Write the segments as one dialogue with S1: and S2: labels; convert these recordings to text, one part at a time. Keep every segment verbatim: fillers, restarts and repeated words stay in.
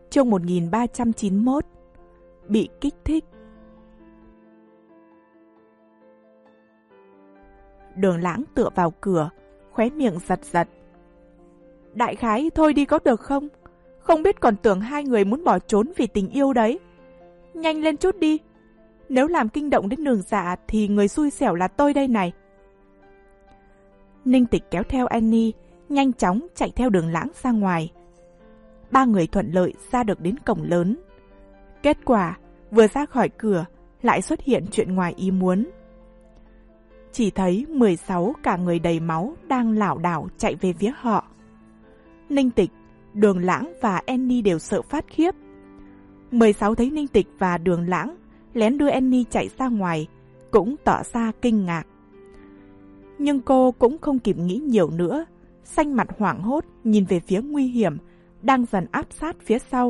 S1: Chương một nghìn ba trăm chín mươi mốt. Bị kích thích. Đường Lãng tựa vào cửa, khóe miệng giật giật. Đại khái thôi đi có được không? Không biết còn tưởng hai người muốn bỏ trốn vì tình yêu đấy. Nhanh lên chút đi. Nếu làm kinh động đến Đường Dạ thì người xui xẻo là tôi đây này. Ninh Tịch kéo theo Annie, nhanh chóng chạy theo Đường Lãng ra ngoài. Ba người thuận lợi ra được đến cổng lớn. Kết quả, vừa ra khỏi cửa, lại xuất hiện chuyện ngoài ý muốn. Chỉ thấy mười sáu cả người đầy máu đang lảo đảo chạy về phía họ. Ninh Tịch, Đường Lãng và Annie đều sợ phát khiếp. mười sáu thấy Ninh Tịch và Đường Lãng lén đưa Annie chạy ra ngoài, cũng tỏ ra kinh ngạc. Nhưng cô cũng không kịp nghĩ nhiều nữa, xanh mặt hoảng hốt nhìn về phía nguy hiểm đang dần áp sát phía sau.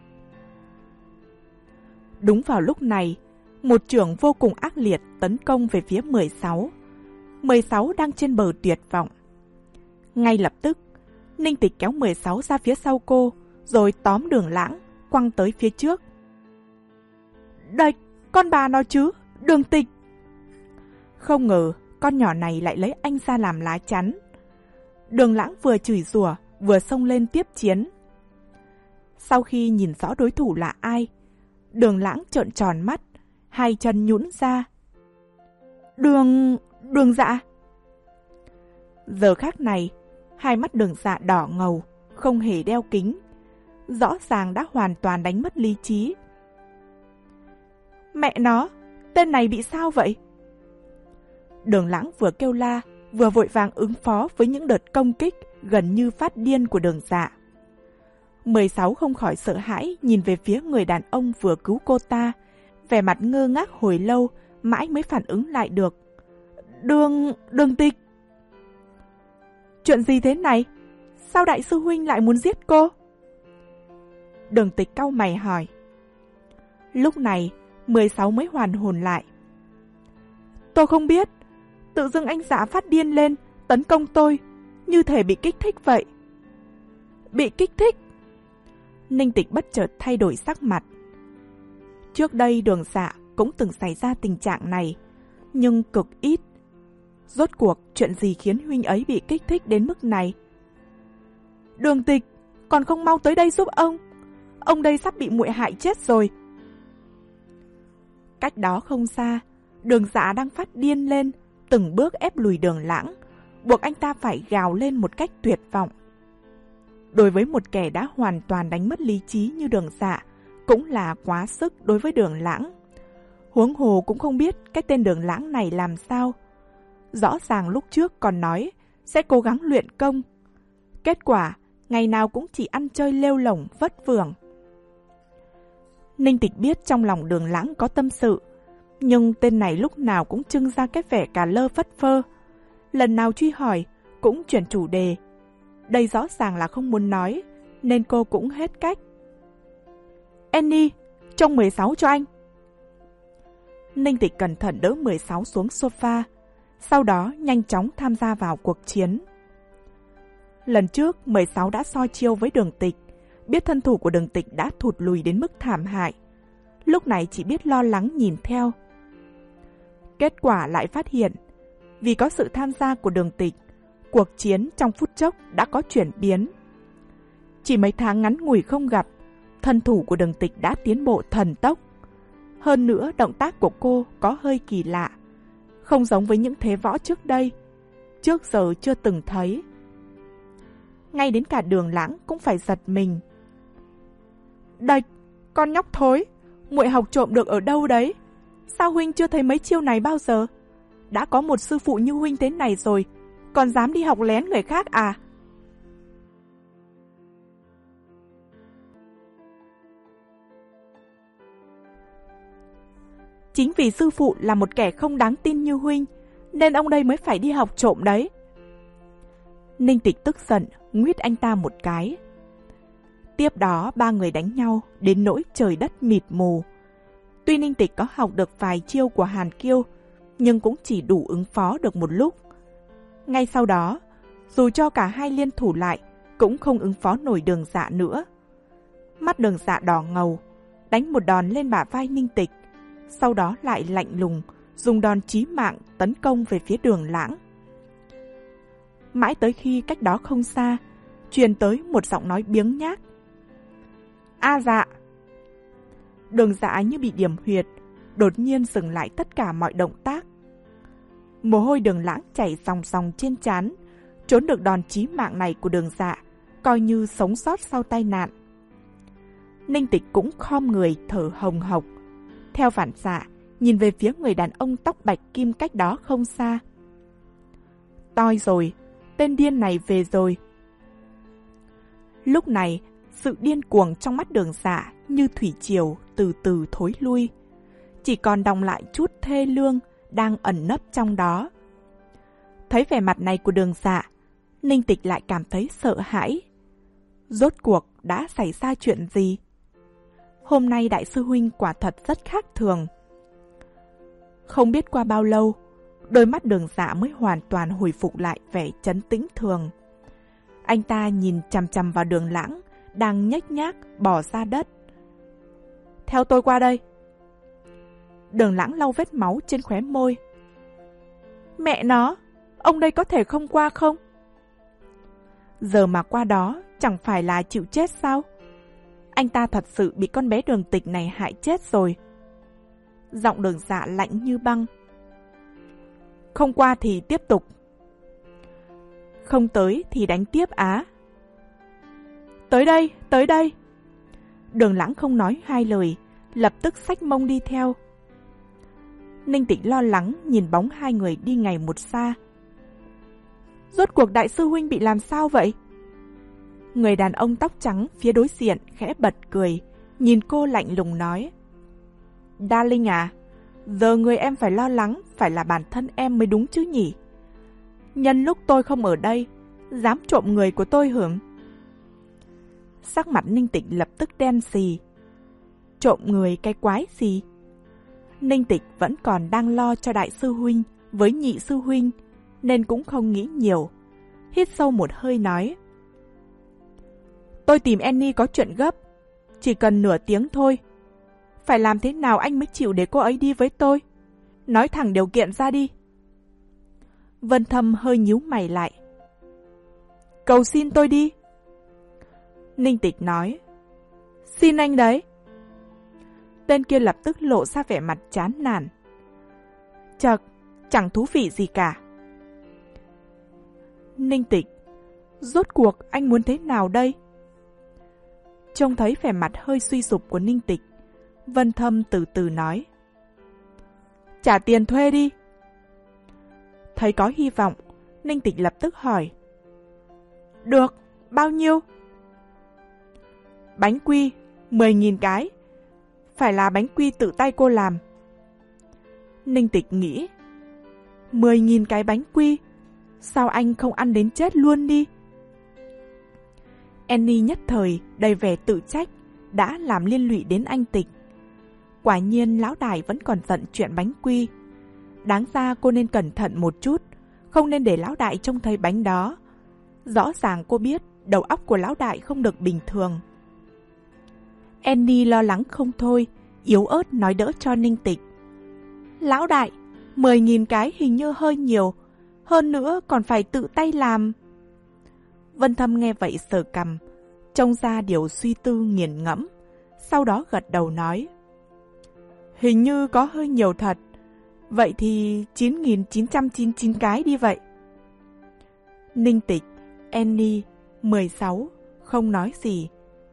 S1: Đúng vào lúc này, một chưởng vô cùng ác liệt tấn công về phía mười sáu. mười sáu đang trên bờ tuyệt vọng. Ngay lập tức, Ninh Tịch kéo mười sáu ra phía sau cô, rồi tóm Đường Lãng, quăng tới phía trước. Đây, con bà nó chứ, Đường Tịch! Không ngờ, con nhỏ này lại lấy anh ra làm lá chắn. Đường Lãng vừa chửi rủa, vừa xông lên tiếp chiến. Sau khi nhìn rõ đối thủ là ai, Đường Lãng trợn tròn mắt, hai chân nhũn ra. Đường... Đường Dạ! Giờ khác này, hai mắt Đường Dạ đỏ ngầu, không hề đeo kính. Rõ ràng đã hoàn toàn đánh mất lý trí. Mẹ nó, tên này bị sao vậy? Đường Lãng vừa kêu la, vừa vội vàng ứng phó với những đợt công kích gần như phát điên của Đường Dạ. mười sáu không khỏi sợ hãi nhìn về phía người đàn ông vừa cứu cô ta, vẻ mặt ngơ ngác hồi lâu, mãi mới phản ứng lại được. Đường... Đường Tịch! Chuyện gì thế này? Sao đại sư huynh lại muốn giết cô? Đường Tịch cau mày hỏi. Lúc này, mười sáu mới hoàn hồn lại. Tôi không biết. Tự dưng anh Dạ phát điên lên, tấn công tôi, như thể bị kích thích vậy. Bị kích thích? Ninh Tịch bất chợt thay đổi sắc mặt. Trước đây Đường Dạ cũng từng xảy ra tình trạng này, nhưng cực ít. Rốt cuộc chuyện gì khiến huynh ấy bị kích thích đến mức này? Đường Tịch, còn không mau tới đây giúp ông. Ông đây sắp bị muội hại chết rồi. Cách đó không xa, Đường Dạ đang phát điên lên, từng bước ép lùi Đường Lãng, buộc anh ta phải gào lên một cách tuyệt vọng. Đối với một kẻ đã hoàn toàn đánh mất lý trí như Đường Dạ, cũng là quá sức đối với Đường Lãng. Huống hồ cũng không biết cái tên Đường Lãng này làm sao. Rõ ràng lúc trước còn nói sẽ cố gắng luyện công. Kết quả, ngày nào cũng chỉ ăn chơi lêu lổng vất vưởng. Ninh Tịch biết trong lòng Đường Lãng có tâm sự, nhưng tên này lúc nào cũng trưng ra cái vẻ cà lơ phất phơ. Lần nào truy hỏi, cũng chuyển chủ đề. Đây rõ ràng là không muốn nói, nên cô cũng hết cách. Annie, trông mười sáu cho anh. Ninh Tịch cẩn thận đỡ mười sáu xuống sofa, sau đó nhanh chóng tham gia vào cuộc chiến. Lần trước, mười sáu đã so chiêu với Đường Tịch, biết thân thủ của Đường Tịch đã thụt lùi đến mức thảm hại. Lúc này chỉ biết lo lắng nhìn theo. Kết quả lại phát hiện, vì có sự tham gia của Đường Tịch, cuộc chiến trong phút chốc đã có chuyển biến. Chỉ mấy tháng ngắn ngủi không gặp, thân thủ của Đường Tịch đã tiến bộ thần tốc. Hơn nữa, động tác của cô có hơi kỳ lạ, không giống với những thế võ trước đây, trước giờ chưa từng thấy. Ngay đến cả Đường Lãng cũng phải giật mình. Đạch, con nhóc thối, muội học trộm được ở đâu đấy? Sao huynh chưa thấy mấy chiêu này bao giờ? Đã có một sư phụ như huynh thế này rồi, còn dám đi học lén người khác à? Chính vì sư phụ là một kẻ không đáng tin như huynh, nên ông đây mới phải đi học trộm đấy. Ninh Tịch tức giận, nguyết anh ta một cái. Tiếp đó ba người đánh nhau đến nỗi trời đất mịt mù. Tuy Ninh Tịch có học được vài chiêu của Hàn Kiêu, nhưng cũng chỉ đủ ứng phó được một lúc. Ngay sau đó, dù cho cả hai liên thủ lại, cũng không ứng phó nổi Đường Dạ nữa. Mắt Đường Dạ đỏ ngầu, đánh một đòn lên bả vai Ninh Tịch, sau đó lại lạnh lùng dùng đòn chí mạng tấn công về phía Đường Lãng. Mãi tới khi cách đó không xa, truyền tới một giọng nói biếng nhác. A Dạ! Đường Dạ như bị điểm huyệt, đột nhiên dừng lại tất cả mọi động tác. Mồ hôi Đường Lãng chảy ròng ròng trên trán, trốn được đòn chí mạng này của Đường Dạ, coi như sống sót sau tai nạn. Ninh Tịch cũng khom người thở hồng hộc, theo phản xạ nhìn về phía người đàn ông tóc bạch kim cách đó không xa. Toi rồi, tên điên này về rồi. Lúc này, sự điên cuồng trong mắt Đường Dạ như thủy triều từ từ thối lui, chỉ còn đọng lại chút thê lương đang ẩn nấp trong đó. Thấy vẻ mặt này của Đường Dạ, Ninh Tịch lại cảm thấy sợ hãi. Rốt cuộc đã xảy ra chuyện gì? Hôm nay đại sư huynh quả thật rất khác thường. Không biết qua bao lâu, đôi mắt Đường Dạ mới hoàn toàn hồi phục lại vẻ trấn tĩnh thường. Anh ta nhìn chằm chằm vào Đường Lãng đang nhếch nhác bò ra đất. Theo tôi qua đây. Đường Lãng lau vết máu trên khóe môi. Mẹ nó, ông đây có thể không qua không? Giờ mà qua đó chẳng phải là chịu chết sao? Anh ta thật sự bị con bé Đường Tịch này hại chết rồi. Giọng Đường Dạ lạnh như băng. Không qua thì tiếp tục. Không tới thì đánh tiếp á. Tới đây, tới đây. Đường Lãng không nói hai lời, lập tức xách mông đi theo. Ninh Tịch lo lắng nhìn bóng hai người đi ngày một xa. Rốt cuộc đại sư huynh bị làm sao vậy? Người đàn ông tóc trắng phía đối diện khẽ bật cười, nhìn cô lạnh lùng nói. Darling à, giờ người em phải lo lắng phải là bản thân em mới đúng chứ nhỉ? Nhân lúc tôi không ở đây, dám trộm người của tôi hưởng. Sắc mặt Ninh Tịch lập tức đen xì. Trộm người cái quái gì? Ninh Tịch vẫn còn đang lo cho đại sư huynh với nhị sư huynh, nên cũng không nghĩ nhiều. Hít sâu một hơi nói. Tôi tìm Annie có chuyện gấp, chỉ cần nửa tiếng thôi. Phải làm thế nào anh mới chịu để cô ấy đi với tôi? Nói thẳng điều kiện ra đi. Vân Thâm hơi nhíu mày lại. Cầu xin tôi đi. Ninh Tịch nói. Xin anh đấy. Tên kia lập tức lộ ra vẻ mặt chán nản. Chật, chẳng thú vị gì cả. Ninh Tịch, rốt cuộc anh muốn thế nào đây? Trông thấy vẻ mặt hơi suy sụp của Ninh Tịch, Vân Thâm từ từ nói. Trả tiền thuê đi. Thấy có hy vọng, Ninh Tịch lập tức hỏi. Được, bao nhiêu? Bánh quy, mười nghìn cái. Phải là bánh quy tự tay cô làm. Ninh Tịch nghĩ. mười nghìn cái bánh quy, sao anh không ăn đến chết luôn đi? Annie nhất thời đầy vẻ tự trách, đã làm liên lụy đến anh Tịch. Quả nhiên lão đại vẫn còn giận chuyện bánh quy. Đáng ra cô nên cẩn thận một chút, không nên để lão đại trông thấy bánh đó. Rõ ràng cô biết đầu óc của lão đại không được bình thường. Annie lo lắng không thôi, yếu ớt nói đỡ cho Ninh Tịch. Lão đại, mười nghìn cái hình như hơi nhiều, hơn nữa còn phải tự tay làm. Vân Thâm nghe vậy sờ cằm, trông ra điều suy tư nghiền ngẫm, sau đó gật đầu nói. Hình như có hơi nhiều thật, vậy thì chín nghìn chín trăm chín mươi chín cái đi vậy. Ninh Tịch, Annie, mười sáu, không nói gì.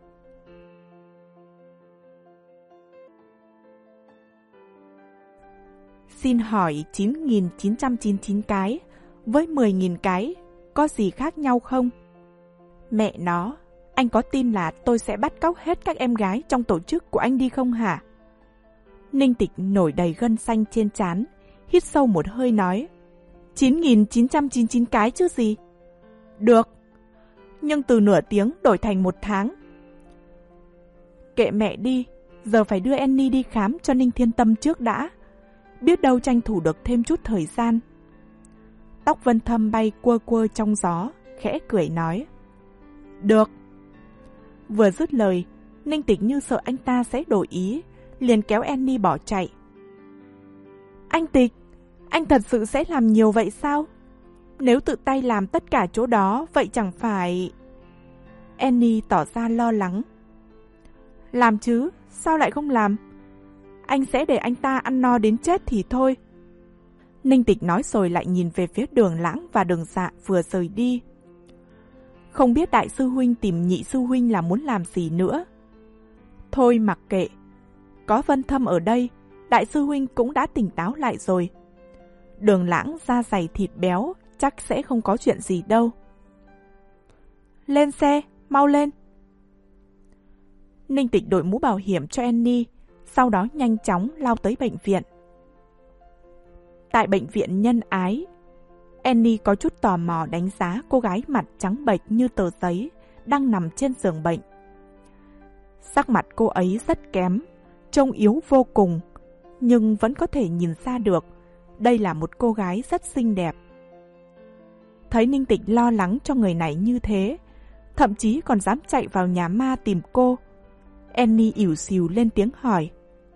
S1: Xin hỏi chín nghìn chín trăm chín mươi chín cái với mười nghìn cái có gì khác nhau không? Mẹ nó, anh có tin là tôi sẽ bắt cóc hết các em gái trong tổ chức của anh đi không hả? Ninh Tịch nổi đầy gân xanh trên trán, hít sâu một hơi nói. chín nghìn chín trăm chín mươi chín cái chứ gì? Được, nhưng từ nửa tiếng đổi thành một tháng. Kệ mẹ đi, giờ phải đưa Annie đi khám cho Ninh Thiên Tâm trước đã. Biết đâu tranh thủ được thêm chút thời gian. Tóc Vân Thâm bay quơ quơ trong gió, khẽ cười nói. Được. Vừa dứt lời, Ninh Tịch như sợ anh ta sẽ đổi ý, liền kéo Annie bỏ chạy. Anh Tịch, anh thật sự sẽ làm nhiều vậy sao? Nếu tự tay làm tất cả chỗ đó, vậy chẳng phải... Annie tỏ ra lo lắng. Làm chứ, sao lại không làm? Anh sẽ để anh ta ăn no đến chết thì thôi. Ninh Tịch nói rồi lại nhìn về phía Đường Lãng và Đường Dạ vừa rời đi. Không biết đại sư huynh tìm nhị sư huynh là muốn làm gì nữa. Thôi mặc kệ. Có Vân Thâm ở đây, đại sư huynh cũng đã tỉnh táo lại rồi. Đường Lãng da dày thịt béo, chắc sẽ không có chuyện gì đâu. Lên xe, mau lên. Ninh Tịch đội mũ bảo hiểm cho Annie, sau đó nhanh chóng lao tới bệnh viện. Tại bệnh viện Nhân Ái, Annie có chút tò mò đánh giá cô gái mặt trắng bệch như tờ giấy đang nằm trên giường bệnh. Sắc mặt cô ấy rất kém, trông yếu vô cùng, nhưng vẫn có thể nhìn ra được đây là một cô gái rất xinh đẹp. Thấy Ninh Tịch lo lắng cho người này như thế, thậm chí còn dám chạy vào nhà ma tìm cô, Annie ỉu xìu lên tiếng hỏi.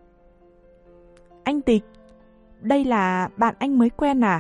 S1: Anh Tịch, đây là bạn anh mới quen à?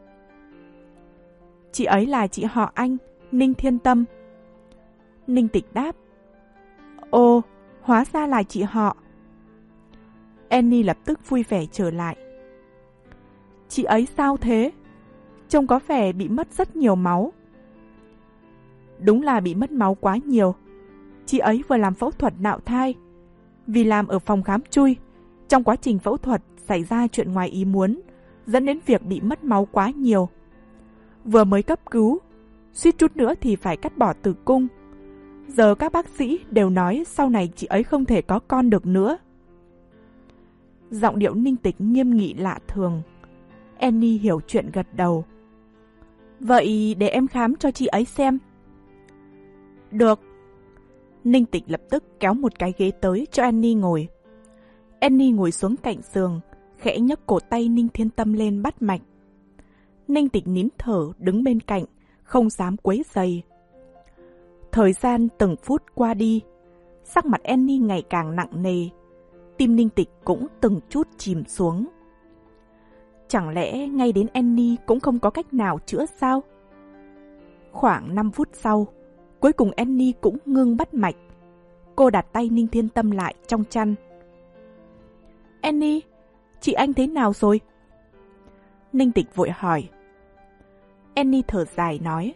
S1: Chị ấy là chị họ anh, Ninh Thiên Tâm. Ninh Tịch đáp. Ồ, hóa ra là chị họ. Annie lập tức vui vẻ trở lại. Chị ấy sao thế? Trông có vẻ bị mất rất nhiều máu. Đúng là bị mất máu quá nhiều. Chị ấy vừa làm phẫu thuật nạo thai. Vì làm ở phòng khám chui, trong quá trình phẫu thuật xảy ra chuyện ngoài ý muốn, dẫn đến việc bị mất máu quá nhiều. Vừa mới cấp cứu, suýt chút nữa thì phải cắt bỏ tử cung. Giờ các bác sĩ đều nói sau này chị ấy không thể có con được nữa. Giọng điệu Ninh Tịch nghiêm nghị lạ thường. Annie hiểu chuyện gật đầu. Vậy để em khám cho chị ấy xem. Được. Ninh Tịch lập tức kéo một cái ghế tới cho Annie ngồi. Annie ngồi xuống cạnh giường, khẽ nhấc cổ tay Ninh Thiên Tâm lên bắt mạch. Ninh Tịch nín thở đứng bên cạnh, không dám quấy rầy. Thời gian từng phút qua đi, sắc mặt Annie ngày càng nặng nề, tim Ninh Tịch cũng từng chút chìm xuống. Chẳng lẽ ngay đến Annie cũng không có cách nào chữa sao? Khoảng năm phút sau, cuối cùng Annie cũng ngưng bắt mạch. Cô đặt tay Ninh Thiên Tâm lại trong chăn. Annie, chị anh thế nào rồi? Ninh Tịch vội hỏi. Annie thở dài nói.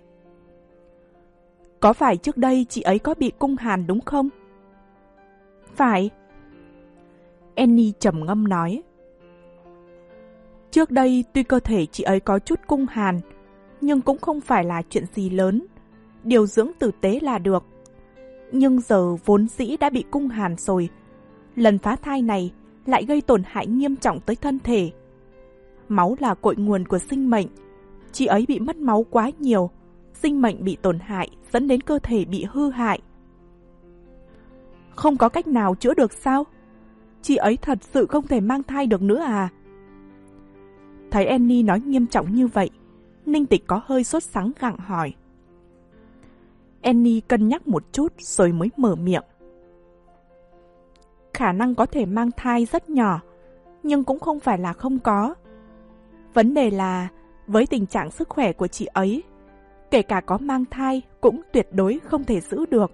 S1: Có phải trước đây chị ấy có bị cung hàn đúng không? Phải. Annie trầm ngâm nói. Trước đây tuy cơ thể chị ấy có chút cung hàn, nhưng cũng không phải là chuyện gì lớn. Điều dưỡng tử tế là được. Nhưng giờ vốn dĩ đã bị cung hàn rồi. Lần phá thai này lại gây tổn hại nghiêm trọng tới thân thể. Máu là cội nguồn của sinh mệnh. Chị ấy bị mất máu quá nhiều, sinh mệnh bị tổn hại dẫn đến cơ thể bị hư hại. Không có cách nào chữa được sao? Chị ấy thật sự không thể mang thai được nữa à? Thấy Annie nói nghiêm trọng như vậy, Ninh Tịch có hơi sốt sắng gặng hỏi. Annie cân nhắc một chút rồi mới mở miệng. Khả năng có thể mang thai rất nhỏ, nhưng cũng không phải là không có. Vấn đề là, với tình trạng sức khỏe của chị ấy, kể cả có mang thai cũng tuyệt đối không thể giữ được.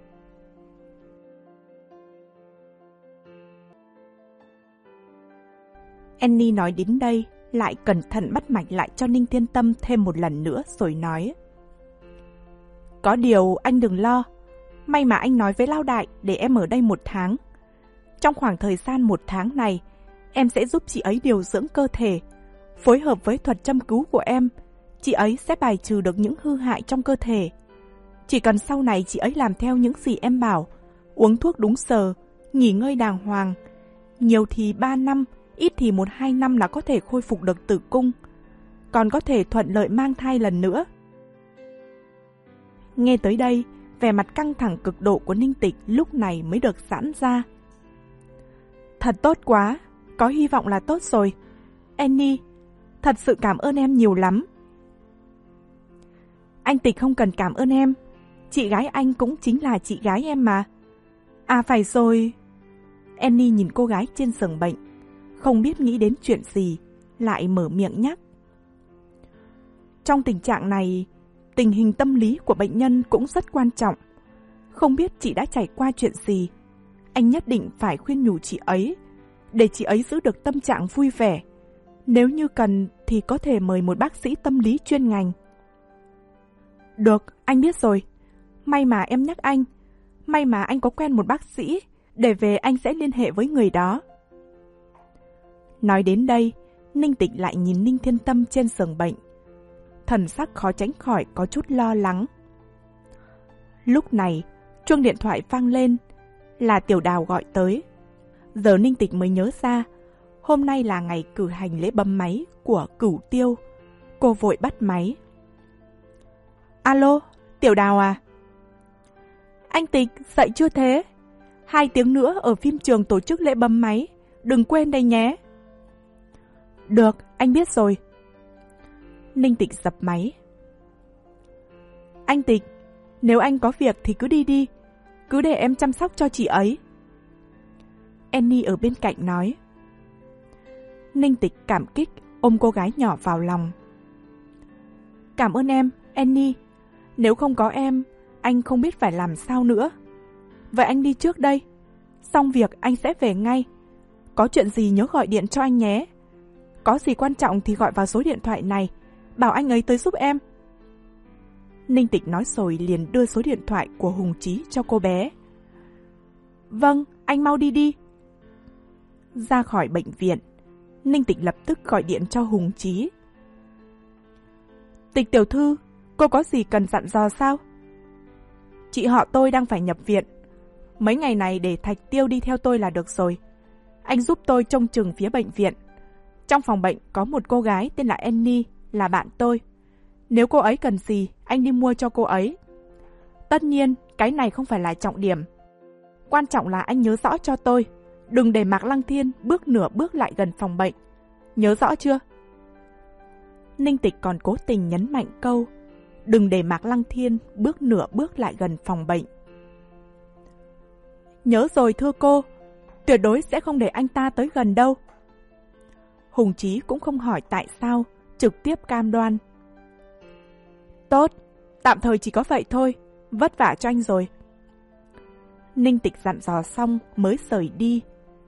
S1: Annie nói đến đây, lại cẩn thận bắt mạch lại cho Ninh Thiên Tâm thêm một lần nữa rồi nói. Có điều anh đừng lo, may mà anh nói với Lao Đại để em ở đây một tháng. Trong khoảng thời gian một tháng này, em sẽ giúp chị ấy điều dưỡng cơ thể, phối hợp với thuật châm cứu của em, chị ấy sẽ bài trừ được những hư hại trong cơ thể. Chỉ cần sau này chị ấy làm theo những gì em bảo, uống thuốc đúng giờ, nghỉ ngơi đàng hoàng, nhiều thì ba năm, ít thì một hai năm là có thể khôi phục được tử cung, còn có thể thuận lợi mang thai lần nữa. Nghe tới đây, vẻ mặt căng thẳng cực độ của Ninh Tịch lúc này mới được giãn ra. Thật tốt quá, có hy vọng là tốt rồi. Annie, thật sự cảm ơn em nhiều lắm. Anh Tịch không cần cảm ơn em, chị gái anh cũng chính là chị gái em mà. À phải rồi. Annie nhìn cô gái trên giường bệnh, không biết nghĩ đến chuyện gì, lại mở miệng nhắc. Trong tình trạng này, tình hình tâm lý của bệnh nhân cũng rất quan trọng. Không biết chị đã trải qua chuyện gì, anh nhất định phải khuyên nhủ chị ấy, để chị ấy giữ được tâm trạng vui vẻ. Nếu như cần thì có thể mời một bác sĩ tâm lý chuyên ngành. Được, anh biết rồi. May mà em nhắc anh. May mà anh có quen một bác sĩ, để về anh sẽ liên hệ với người đó. Nói đến đây, Ninh Tịch lại nhìn Ninh Thiên Tâm trên giường bệnh. Thần sắc khó tránh khỏi có chút lo lắng. Lúc này, chuông điện thoại vang lên, là Tiểu Đào gọi tới. Giờ Ninh Tịch mới nhớ ra, hôm nay là ngày cử hành lễ bấm máy của Cửu Tiêu. Cô vội bắt máy. Alo, Tiểu Đào à? Anh Tịch, dậy chưa thế? Hai tiếng nữa ở phim trường tổ chức lễ bấm máy, đừng quên đây nhé. Được, anh biết rồi. Ninh Tịch dập máy. Anh Tịch, nếu anh có việc thì cứ đi đi, cứ để em chăm sóc cho chị ấy. Annie ở bên cạnh nói. Ninh Tịch cảm kích ôm cô gái nhỏ vào lòng. Cảm ơn em, Annie. Nếu không có em, anh không biết phải làm sao nữa. Vậy anh đi trước đây. Xong việc anh sẽ về ngay. Có chuyện gì nhớ gọi điện cho anh nhé. Có gì quan trọng thì gọi vào số điện thoại này, bảo anh ấy tới giúp em. Ninh Tịch nói rồi liền đưa số điện thoại của Hùng Chí cho cô bé. Vâng, anh mau đi đi. Ra khỏi bệnh viện, Ninh Tịch lập tức gọi điện cho Hùng Chí. Tịch tiểu thư, cô có gì cần dặn dò sao? Chị họ tôi đang phải nhập viện. Mấy ngày này để Thạch Tiêu đi theo tôi là được rồi. Anh giúp tôi trông chừng phía bệnh viện. Trong phòng bệnh có một cô gái tên là Annie, là bạn tôi. Nếu cô ấy cần gì, anh đi mua cho cô ấy. Tất nhiên, cái này không phải là trọng điểm. Quan trọng là anh nhớ rõ cho tôi. Đừng để Mạc Lăng Thiên bước nửa bước lại gần phòng bệnh. Nhớ rõ chưa? Ninh Tịch còn cố tình nhấn mạnh câu đừng để Mạc Lăng Thiên bước nửa bước lại gần phòng bệnh. Nhớ rồi thưa cô, tuyệt đối sẽ không để anh ta tới gần đâu. Hùng Chí cũng không hỏi tại sao, trực tiếp cam đoan. Tốt, tạm thời chỉ có vậy thôi, vất vả cho anh rồi. Ninh Tịch dặn dò xong mới rời đi.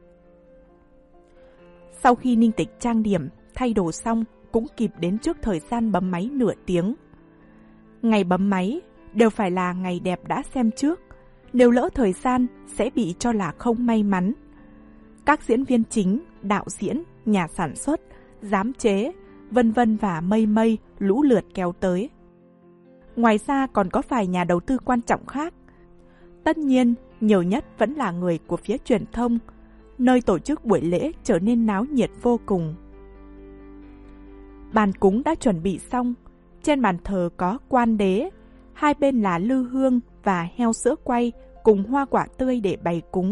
S1: Sau khi Ninh Tịch trang điểm, thay đồ xong, cũng kịp đến trước thời gian bấm máy nửa tiếng. Ngày bấm máy đều phải là ngày đẹp đã xem trước, nếu lỡ thời gian sẽ bị cho là không may mắn. Các diễn viên chính, đạo diễn, nhà sản xuất, giám chế, vân vân và mây mây lũ lượt kéo tới. Ngoài ra còn có vài nhà đầu tư quan trọng khác. Tất nhiên, nhiều nhất vẫn là người của phía truyền thông, nơi tổ chức buổi lễ trở nên náo nhiệt vô cùng. Bàn cúng đã chuẩn bị xong, trên bàn thờ có quan đế, hai bên là lư hương và heo sữa quay cùng hoa quả tươi để bày cúng.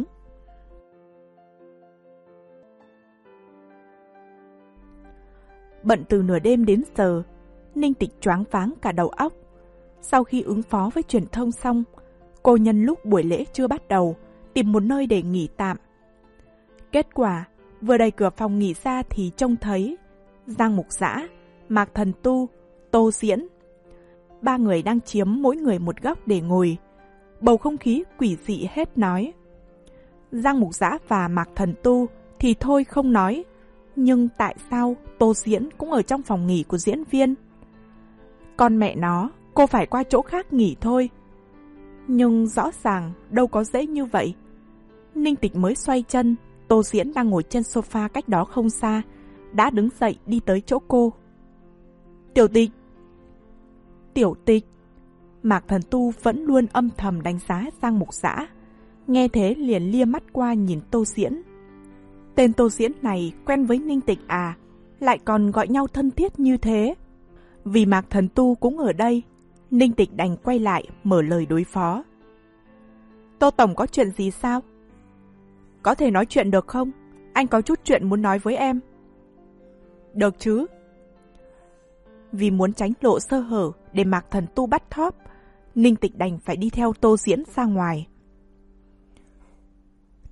S1: Bận từ nửa đêm đến giờ, Ninh Tịch choáng váng cả đầu óc. Sau khi ứng phó với truyền thông xong, cô nhân lúc buổi lễ chưa bắt đầu, tìm một nơi để nghỉ tạm. Kết quả, vừa đẩy cửa phòng nghỉ ra thì trông thấy Giang Mục Dã, Mạc Thần Tu, Tô Diễn. Ba người đang chiếm mỗi người một góc để ngồi. Bầu không khí quỷ dị hết nói. Giang Mục Dã và Mạc Thần Tu thì thôi không nói, nhưng tại sao Tô Diễn cũng ở trong phòng nghỉ của diễn viên? Con mẹ nó, cô phải qua chỗ khác nghỉ thôi. Nhưng rõ ràng đâu có dễ như vậy. Ninh Tịch mới xoay chân, Tô Diễn đang ngồi trên sofa cách đó không xa, đã đứng dậy đi tới chỗ cô. Tiểu Tịch! Tiểu Tịch! Mạc Thần Tu vẫn luôn âm thầm đánh giá Giang Mục Dã. Nghe thế liền lia mắt qua nhìn Tô Diễn. Tên Tô Diễn này quen với Ninh Tịch à, lại còn gọi nhau thân thiết như thế. Vì Mạc Thần Tu cũng ở đây, Ninh Tịch đành quay lại mở lời đối phó. Tô Tổng có chuyện gì sao? Có thể nói chuyện được không? Anh có chút chuyện muốn nói với em. Được chứ. Vì muốn tránh lộ sơ hở để Mạc Thần Tu bắt thóp, Ninh Tịch đành phải đi theo Tô Diễn ra ngoài.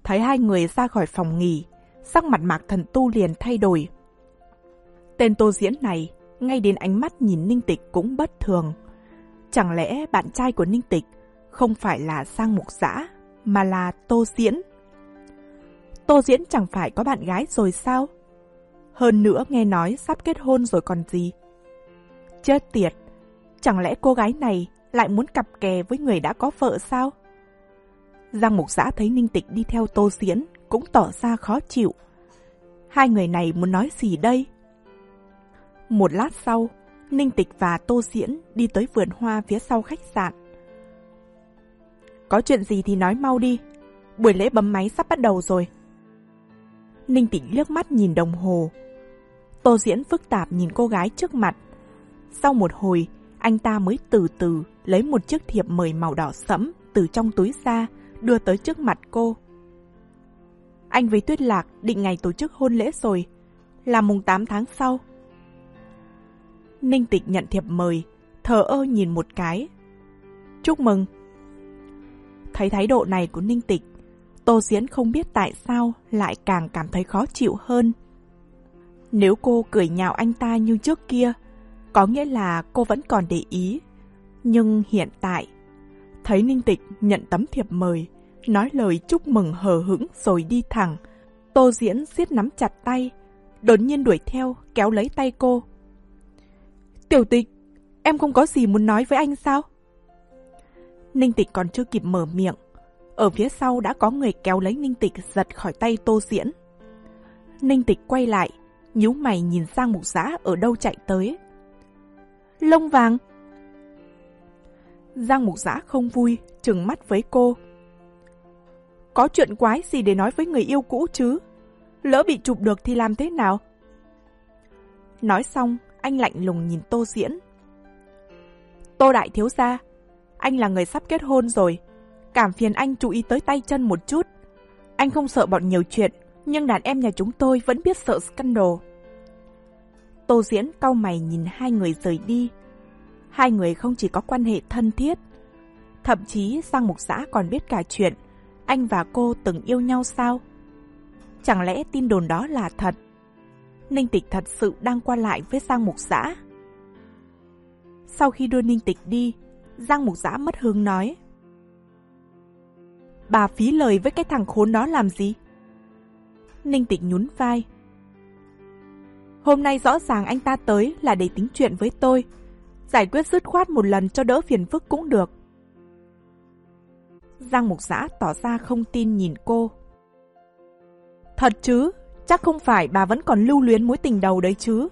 S1: Thấy hai người ra khỏi phòng nghỉ, sắc mặt Mạc Thần Tu liền thay đổi. Tên Tô Diễn này, ngay đến ánh mắt nhìn Ninh Tịch cũng bất thường. Chẳng lẽ bạn trai của Ninh Tịch không phải là Giang Mục Dã, mà là Tô Diễn? Tô Diễn chẳng phải có bạn gái rồi sao? Hơn nữa nghe nói sắp kết hôn rồi còn gì. Chết tiệt, chẳng lẽ cô gái này lại muốn cặp kè với người đã có vợ sao? Giang Mục Dã thấy Ninh Tịch đi theo Tô Diễn cũng tỏ ra khó chịu. Hai người này muốn nói gì đây? Một lát sau, Ninh Tịch và Tô Diễn đi tới vườn hoa phía sau khách sạn. Có chuyện gì thì nói mau đi, buổi lễ bấm máy sắp bắt đầu rồi. Ninh Tịch liếc mắt nhìn đồng hồ. Tô Diễn phức tạp nhìn cô gái trước mặt. Sau một hồi, anh ta mới từ từ lấy một chiếc thiệp mời màu đỏ sẫm từ trong túi ra, đưa tới trước mặt cô. Anh với Tuyết Lạc định ngày tổ chức hôn lễ rồi, là mùng tám tháng sau. Ninh Tịch nhận thiệp mời, thờ ơ nhìn một cái. Chúc mừng. Thấy thái độ này của Ninh Tịch, Tô Diễn không biết tại sao lại càng cảm thấy khó chịu hơn. Nếu cô cười nhạo anh ta như trước kia, có nghĩa là cô vẫn còn để ý. Nhưng hiện tại, thấy Ninh Tịch nhận tấm thiệp mời, nói lời chúc mừng hờ hững rồi đi thẳng, Tô Diễn siết nắm chặt tay, đột nhiên đuổi theo kéo lấy tay cô. Tiểu Tịch, em không có gì muốn nói với anh sao? Ninh Tịch còn chưa kịp mở miệng, ở phía sau đã có người kéo lấy Ninh Tịch giật khỏi tay Tô Diễn. Ninh Tịch quay lại, nhíu mày nhìn Giang Mục Dã ở đâu chạy tới. Lông vàng. Giang Mục Dã không vui, trừng mắt với cô. Có chuyện quái gì để nói với người yêu cũ chứ? Lỡ bị chụp được thì làm thế nào? Nói xong, anh lạnh lùng nhìn Tô Diễn. Tô đại thiếu gia, anh là người sắp kết hôn rồi, cảm phiền anh chú ý tới tay chân một chút. Anh không sợ bọn nhiều chuyện, nhưng đàn em nhà chúng tôi vẫn biết sợ scandal. Tô Diễn cau mày nhìn hai người rời đi. Hai người không chỉ có quan hệ thân thiết, thậm chí Giang Mục Dã còn biết cả chuyện anh và cô từng yêu nhau sao? Chẳng lẽ tin đồn đó là thật? Ninh Tịch thật sự đang qua lại với Giang Mục Dã. Sau khi đưa Ninh Tịch đi, Giang Mục Dã mất hứng nói. Bà phí lời với cái thằng khốn đó làm gì? Ninh Tịch nhún vai. Hôm nay rõ ràng anh ta tới là để tính chuyện với tôi. Giải quyết dứt khoát một lần cho đỡ phiền phức cũng được. Giang Mục Dã tỏ ra không tin nhìn cô. Thật chứ, chắc không phải bà vẫn còn lưu luyến mối tình đầu đấy chứ?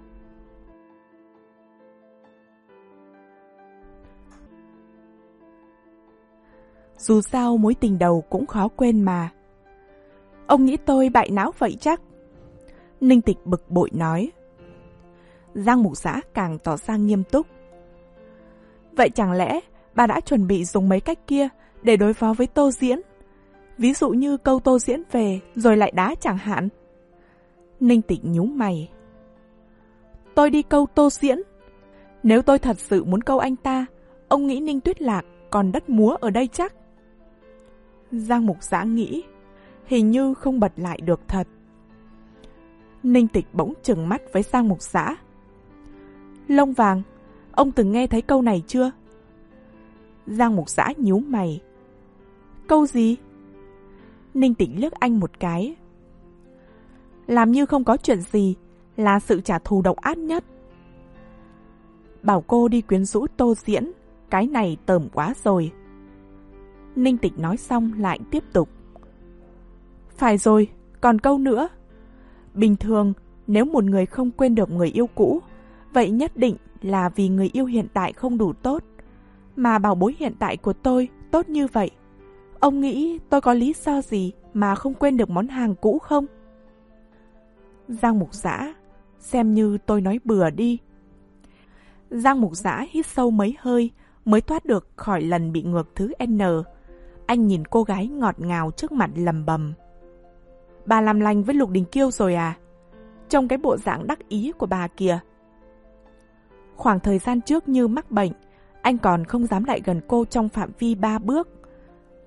S1: Dù sao mối tình đầu cũng khó quên mà. Ông nghĩ tôi bại não vậy chắc? Ninh Tịch bực bội nói. Giang Mục Dã càng tỏ ra nghiêm túc. Vậy chẳng lẽ bà đã chuẩn bị dùng mấy cách kia để đối phó với Tô Diễn? Ví dụ như câu Tô Diễn về rồi lại đá chẳng hạn. Ninh Tịch nhíu mày. Tôi đi câu Tô Diễn? Nếu tôi thật sự muốn câu anh ta, ông nghĩ Ninh Tuyết Lạc còn đất múa ở đây chắc? Giang Mục Dã nghĩ, hình như không bật lại được thật. Ninh Tịch bỗng trừng mắt với Giang Mục Dã. Lông vàng, ông từng nghe thấy câu này chưa? Giang Mục Dã nhíu mày. Câu gì? Ninh Tịch liếc anh một cái. Làm như không có chuyện gì là sự trả thù độc ác nhất. Bảo cô đi quyến rũ Tô Diễn, cái này tởm quá rồi. Ninh Tịch nói xong lại tiếp tục. Phải rồi, còn câu nữa. Bình thường, nếu một người không quên được người yêu cũ, vậy nhất định là vì người yêu hiện tại không đủ tốt. Mà bảo bối hiện tại của tôi tốt như vậy, ông nghĩ tôi có lý do gì mà không quên được món hàng cũ không? Giang Mục Dã, xem như tôi nói bừa đi. Giang Mục Dã hít sâu mấy hơi mới thoát được khỏi lần bị ngược thứ N. Anh nhìn cô gái ngọt ngào trước mặt lầm bầm. Bà làm lành với Lục Đình Kiêu rồi à? Trông cái bộ dạng đắc ý của bà kìa. Khoảng thời gian trước như mắc bệnh, anh còn không dám lại gần cô trong phạm vi ba bước.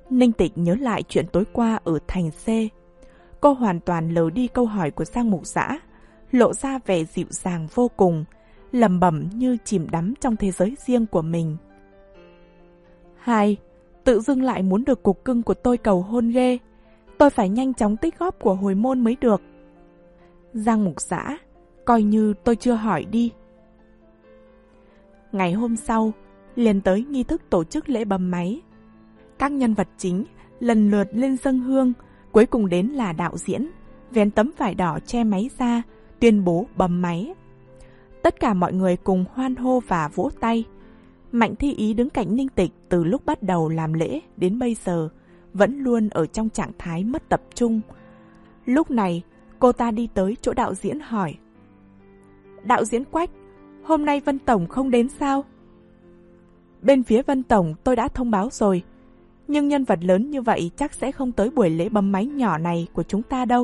S1: Ninh Tịch nhớ lại chuyện tối qua ở thành C. Cô hoàn toàn lờ đi câu hỏi của Giang Mục Dã, lộ ra vẻ dịu dàng vô cùng, lẩm bẩm như chìm đắm trong thế giới riêng của mình. Hai, tự dưng lại muốn được cục cưng của tôi cầu hôn ghê. Tôi phải nhanh chóng tích góp của hồi môn mới được. Giang Mục Dã, coi như tôi chưa hỏi đi. Ngày hôm sau, liền tới nghi thức tổ chức lễ bấm máy. Các nhân vật chính lần lượt lên dâng hương, cuối cùng đến là đạo diễn, vén tấm vải đỏ che máy ra, tuyên bố bấm máy. Tất cả mọi người cùng hoan hô và vỗ tay. Mạnh Thi Ý đứng cạnh Ninh Tịch từ lúc bắt đầu làm lễ đến bây giờ, vẫn luôn ở trong trạng thái mất tập trung. Lúc này, cô ta đi tới chỗ đạo diễn hỏi. Đạo diễn Quách, hôm nay Vân Tổng không đến sao? Bên phía Vân Tổng tôi đã thông báo rồi, nhưng nhân vật lớn như vậy chắc sẽ không tới buổi lễ bấm máy nhỏ này của chúng ta đâu.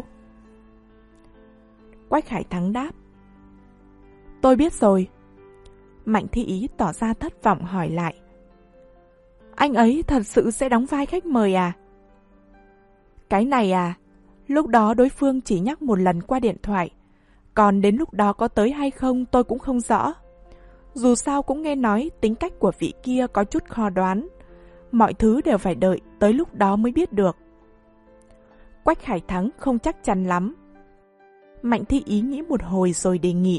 S1: Quách Khải Thắng đáp. Tôi biết rồi. Mạnh Thi Ý tỏ ra thất vọng hỏi lại. Anh ấy thật sự sẽ đóng vai khách mời à? Cái này à, lúc đó đối phương chỉ nhắc một lần qua điện thoại, còn đến lúc đó có tới hay không tôi cũng không rõ. Dù sao cũng nghe nói tính cách của vị kia có chút khó đoán, mọi thứ đều phải đợi tới lúc đó mới biết được. Quách Khải Thắng không chắc chắn lắm. Mạnh Thi Ý nghĩ một hồi rồi đề nghị.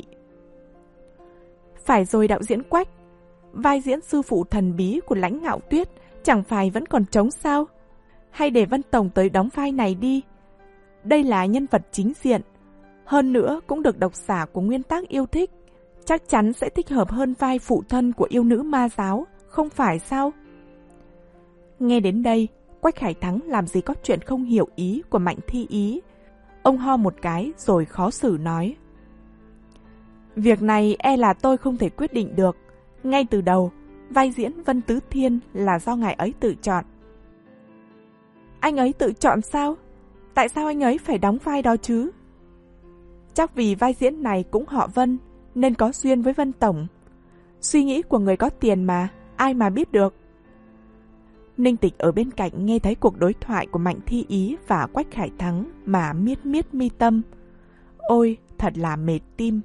S1: Phải rồi đạo diễn Quách, vai diễn sư phụ thần bí của Lãnh Ngạo Tuyết chẳng phải vẫn còn trống sao? Hay để Vân Tổng tới đóng vai này đi. Đây là nhân vật chính diện, hơn nữa cũng được độc giả của nguyên tác yêu thích, chắc chắn sẽ thích hợp hơn vai phụ thân của yêu nữ ma giáo, không phải sao? Nghe đến đây, Quách Khải Thắng làm gì có chuyện không hiểu ý của Mạnh Thi Ý. Ông ho một cái rồi khó xử nói. Việc này e là tôi không thể quyết định được. Ngay từ đầu, vai diễn Vân Tứ Thiên là do ngài ấy tự chọn. Anh ấy tự chọn sao? Tại sao anh ấy phải đóng vai đó chứ? Chắc vì vai diễn này cũng họ Vân, nên có duyên với Vân Tổng. Suy nghĩ của người có tiền mà, ai mà biết được. Ninh Tịch ở bên cạnh nghe thấy cuộc đối thoại của Mạnh Thi Ý và Quách Khải Thắng mà miết miết mi tâm. Ôi, thật là mệt tim.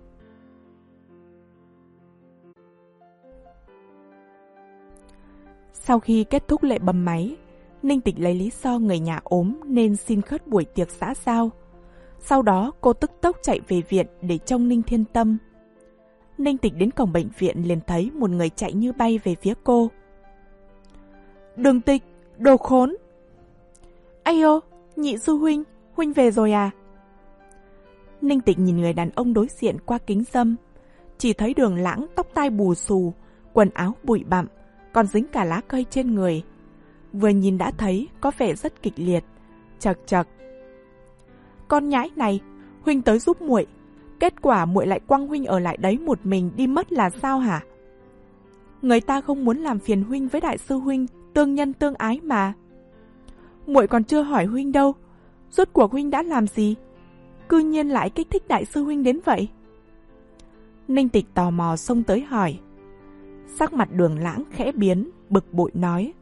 S1: Sau khi kết thúc lễ bấm máy, Ninh Tịch lấy lý do người nhà ốm nên xin khất buổi tiệc xã giao. Sau đó cô tức tốc chạy về viện để trông Ninh Thiên Tâm. Ninh Tịch đến cổng bệnh viện liền thấy một người chạy như bay về phía cô. Đường Tịch, đồ khốn! Ây ô, nhị sư huynh, huynh về rồi à? Ninh Tịch nhìn người đàn ông đối diện qua kính râm, chỉ thấy Đường Lãng tóc tai bù xù, quần áo bụi bặm, còn dính cả lá cây trên người. Vừa nhìn đã thấy có vẻ rất kịch liệt. Chật chật. Con nhãi này, huynh tới giúp muội, kết quả muội lại quăng huynh ở lại đấy một mình đi mất là sao hả? Người ta không muốn làm phiền huynh với đại sư huynh, tương nhân tương ái mà. Muội còn chưa hỏi huynh đâu, rốt cuộc huynh đã làm gì? Cư nhiên lại kích thích đại sư huynh đến vậy. Ninh Tịch tò mò xông tới hỏi. Sắc mặt Đường Lãng khẽ biến, bực bội nói.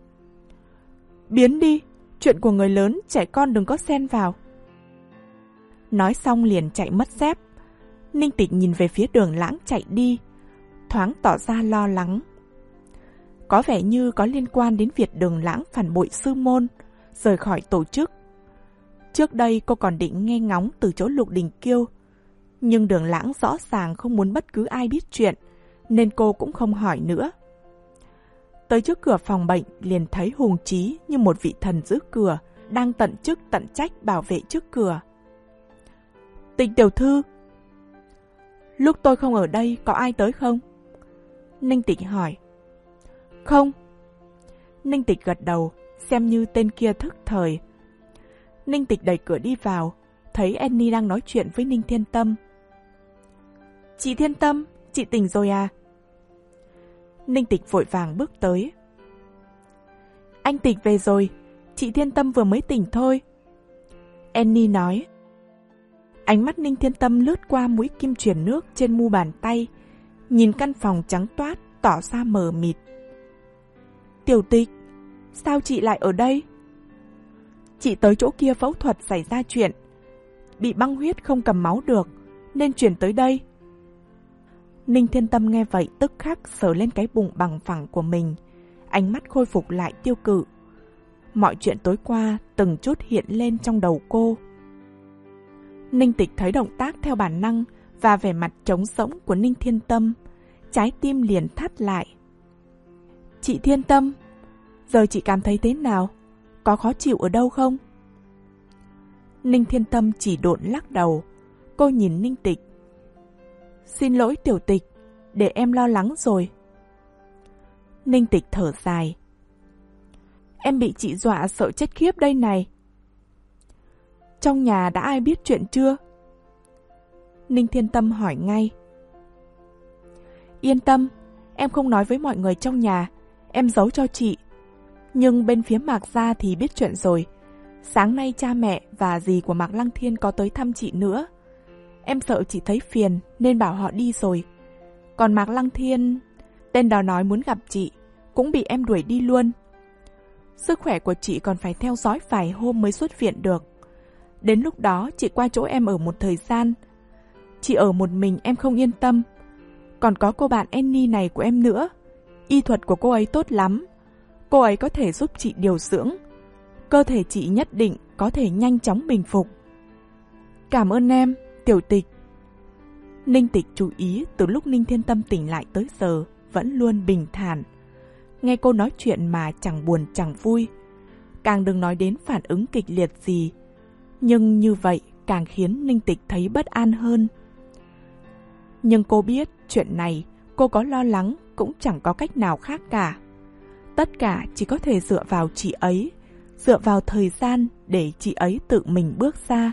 S1: Biến đi, chuyện của người lớn, trẻ con đừng có xen vào. Nói xong liền chạy mất dép. Ninh Tịch nhìn về phía Đường Lãng chạy đi, thoáng tỏ ra lo lắng. Có vẻ như có liên quan đến việc Đường Lãng phản bội sư môn, rời khỏi tổ chức. Trước đây cô còn định nghe ngóng từ chỗ Lục Đình Kiêu, nhưng Đường Lãng rõ ràng không muốn bất cứ ai biết chuyện, nên cô cũng không hỏi nữa. Tới trước cửa phòng bệnh liền thấy Hùng Chí như một vị thần giữ cửa, đang tận chức tận trách bảo vệ trước cửa. Tịch tiểu thư, lúc tôi không ở đây có ai tới không? Ninh Tịch hỏi. Không. Ninh Tịch gật đầu, xem như tên kia thức thời. Ninh Tịch đẩy cửa đi vào, thấy Annie đang nói chuyện với Ninh Thiên Tâm. Chị Thiên Tâm, chị tỉnh rồi à? Ninh Tịch vội vàng bước tới. Anh Tịch về rồi, chị Thiên Tâm vừa mới tỉnh thôi. Annie nói. Ánh mắt Ninh Thiên Tâm lướt qua mũi kim truyền nước trên mu bàn tay, nhìn căn phòng trắng toát, tỏ ra mờ mịt. Tiểu Tịch, sao chị lại ở đây? Chị tới chỗ kia phẫu thuật xảy ra chuyện, bị băng huyết không cầm máu được, nên chuyển tới đây. Ninh Thiên Tâm nghe vậy tức khắc sờ lên cái bụng bằng phẳng của mình, ánh mắt khôi phục lại tiêu cự. Mọi chuyện tối qua từng chút hiện lên trong đầu cô. Ninh Tịch thấy động tác theo bản năng và vẻ mặt trống rỗng của Ninh Thiên Tâm, trái tim liền thắt lại. Chị Thiên Tâm, giờ chị cảm thấy thế nào? Có khó chịu ở đâu không? Ninh Thiên Tâm chỉ độn lắc đầu. Cô nhìn Ninh Tịch. Xin lỗi Tiểu Tịch, để em lo lắng rồi. Ninh Tịch thở dài. Em bị chị dọa sợ chết khiếp đây này. Trong nhà đã ai biết chuyện chưa? Ninh Thiên Tâm hỏi ngay. Yên tâm, em không nói với mọi người trong nhà, em giấu cho chị. Nhưng bên phía Mạc Gia thì biết chuyện rồi. Sáng nay cha mẹ và dì của Mạc Lăng Thiên có tới thăm chị nữa. Em sợ chị thấy phiền nên bảo họ đi rồi. Còn Mạc Lăng Thiên, tên đó nói muốn gặp chị, cũng bị em đuổi đi luôn. Sức khỏe của chị còn phải theo dõi vài hôm mới xuất viện được. Đến lúc đó chị qua chỗ em ở một thời gian. Chị ở một mình em không yên tâm. Còn có cô bạn Annie này của em nữa. Y thuật của cô ấy tốt lắm. Cô ấy có thể giúp chị điều dưỡng. Cơ thể chị nhất định có thể nhanh chóng bình phục. Cảm ơn em, Tiểu Tịch. Ninh Tịch chú ý từ lúc Ninh Thiên Tâm tỉnh lại tới giờ vẫn luôn bình thản. Nghe cô nói chuyện mà chẳng buồn chẳng vui. Càng đừng nói đến phản ứng kịch liệt gì. Nhưng như vậy càng khiến Ninh Tịch thấy bất an hơn. Nhưng cô biết chuyện này cô có lo lắng cũng chẳng có cách nào khác cả. Tất cả chỉ có thể dựa vào chị ấy, dựa vào thời gian để chị ấy tự mình bước ra.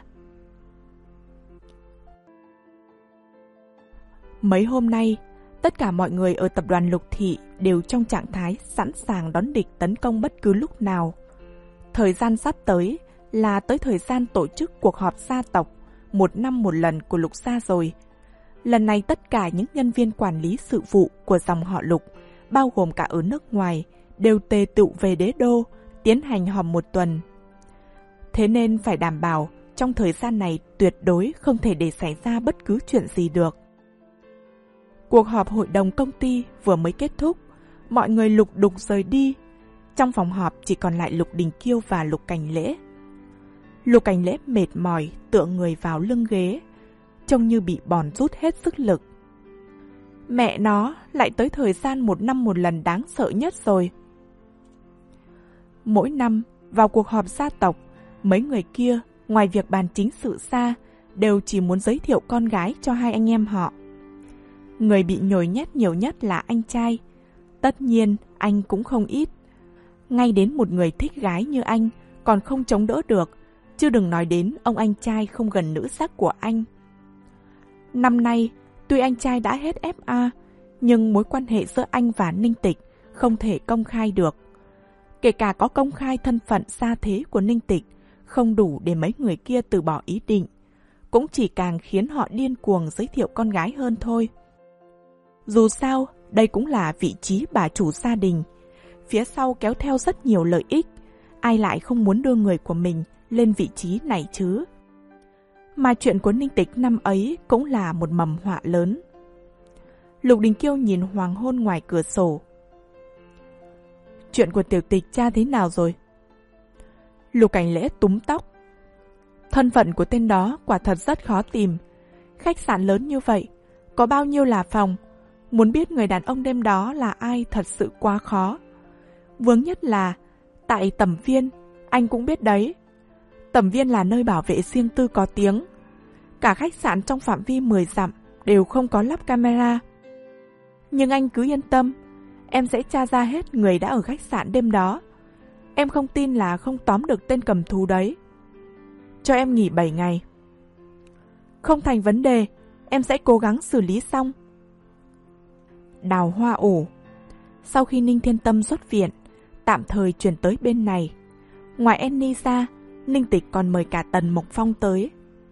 S1: Mấy hôm nay, tất cả mọi người ở tập đoàn Lục Thị đều trong trạng thái sẵn sàng đón địch tấn công bất cứ lúc nào. Thời gian sắp tới là tới thời gian tổ chức cuộc họp gia tộc một năm một lần của Lục gia rồi. Lần này tất cả những nhân viên quản lý sự vụ của dòng họ Lục, bao gồm cả ở nước ngoài, đều tề tựu về đế đô, tiến hành họp một tuần. Thế nên phải đảm bảo trong thời gian này tuyệt đối không thể để xảy ra bất cứ chuyện gì được. Cuộc họp hội đồng công ty vừa mới kết thúc, mọi người lục đục rời đi. Trong phòng họp chỉ còn lại Lục Đình Kiêu và Lục Cảnh Lễ. Lục Cảnh Lễ mệt mỏi tựa người vào lưng ghế, trông như bị bòn rút hết sức lực. Mẹ nó lại tới thời gian một năm một lần đáng sợ nhất rồi. Mỗi năm vào cuộc họp gia tộc, mấy người kia ngoài việc bàn chính sự ra đều chỉ muốn giới thiệu con gái cho hai anh em họ. Người bị nhồi nhét nhiều nhất là anh trai. Tất nhiên anh cũng không ít. Ngay đến một người thích gái như anh còn không chống đỡ được, chứ đừng nói đến ông anh trai không gần nữ sắc của anh. Năm nay, tuy anh trai đã hết ép a, nhưng mối quan hệ giữa anh và Ninh Tịch không thể công khai được. Kể cả có công khai thân phận gia thế của Ninh Tịch, không đủ để mấy người kia từ bỏ ý định, cũng chỉ càng khiến họ điên cuồng giới thiệu con gái hơn thôi. Dù sao, đây cũng là vị trí bà chủ gia đình, phía sau kéo theo rất nhiều lợi ích, ai lại không muốn đưa người của mình lên vị trí này chứ. Mà chuyện của Ninh Tịch năm ấy cũng là một mầm họa lớn. Lục Đình Kiêu nhìn hoàng hôn ngoài cửa sổ. Chuyện của Tiểu Tịch cha thế nào rồi? Lục Cảnh Lễ túm tóc. Thân phận của tên đó quả thật rất khó tìm. Khách sạn lớn như vậy, có bao nhiêu là phòng, muốn biết người đàn ông đêm đó là ai thật sự quá khó. Vướng nhất là, tại Tẩm Viên, anh cũng biết đấy. Tẩm Viên là nơi bảo vệ riêng tư có tiếng. Cả khách sạn trong phạm vi mười dặm đều không có lắp camera. Nhưng anh cứ yên tâm, em sẽ tra ra hết người đã ở khách sạn đêm đó. Em không tin là không tóm được tên cầm thú đấy. Cho em nghỉ bảy ngày. Không thành vấn đề, em sẽ cố gắng xử lý xong. Đào Hoa ổ. Sau khi Ninh Thiên Tâm xuất viện, tạm thời chuyển tới bên này. Ngoài Annie ra, Ninh Tịch còn mời cả Tần Mộc Phong tới.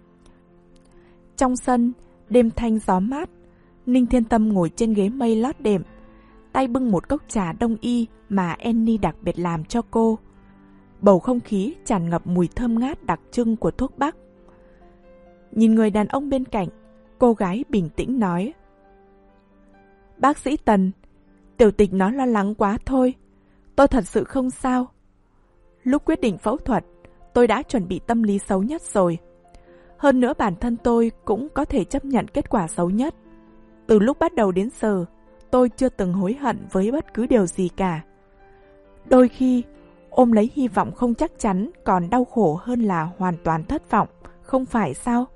S1: Trong sân, đêm thanh gió mát, Ninh Thiên Tâm ngồi trên ghế mây lót đệm, tay bưng một cốc trà đông y mà Annie đặc biệt làm cho cô. bầu không khí tràn ngập mùi thơm ngát đặc trưng của thuốc bắc. Nhìn người đàn ông bên cạnh, cô gái bình tĩnh nói: Bác sĩ Tần, tiểu tịch nó lo lắng quá thôi. Tôi thật sự không sao. Lúc quyết định phẫu thuật, tôi đã chuẩn bị tâm lý xấu nhất rồi. Hơn nữa bản thân tôi cũng có thể chấp nhận kết quả xấu nhất. Từ lúc bắt đầu đến giờ, tôi chưa từng hối hận với bất cứ điều gì cả. Đôi khi, ôm lấy hy vọng không chắc chắn còn đau khổ hơn là hoàn toàn thất vọng, không phải sao?